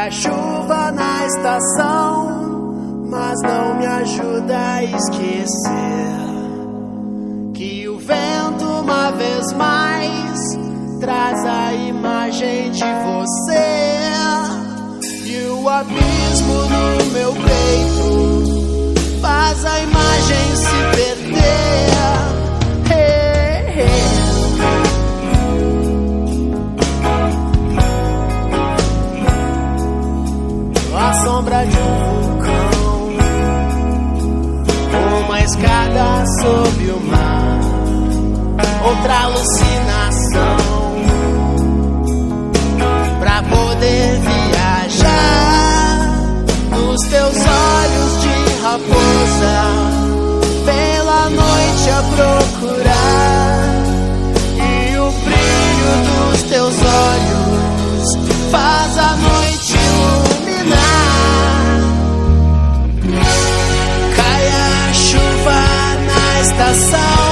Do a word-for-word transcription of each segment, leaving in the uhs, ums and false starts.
a chuva na estação, mas não me ajuda a esquecer que o vento uma vez mais traz a imagem de você. E o abismo no meu peito faz a imagem se perder. Hey, hey. A sombra de um vulcão, uma escada sob o mar, outra alucinação pra poder viajar nos teus olhos de raposa, pela noite a procurar, e o brilho dos teus olhos faz a noite iluminar. Cai a chuva na estação,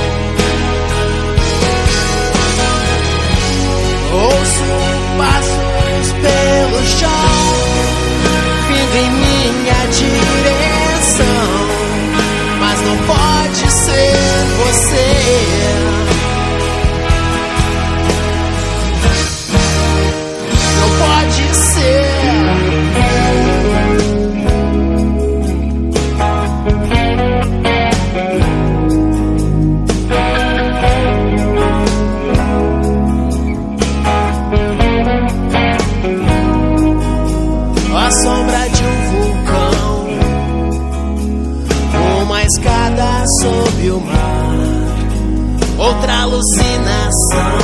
ouço passos pelo chão, vindo em minha direção, mas não pode ser você. Não pode ser. A sombra de um vulcão, uma escada sob o mar, outra alucinação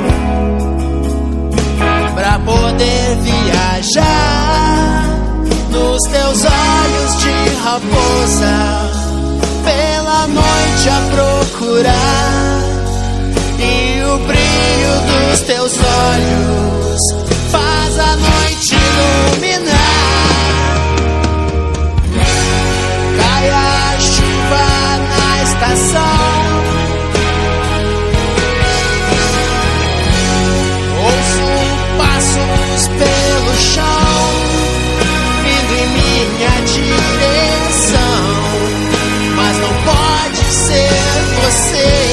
pra poder viajar nos teus olhos de raposa, pela noite a procurar, e o brilho dos teus olhos faz a noite iluminar. Cai a chuva na estação, ouço passos pelo chão, vindo em minha direção, mas não pode ser você.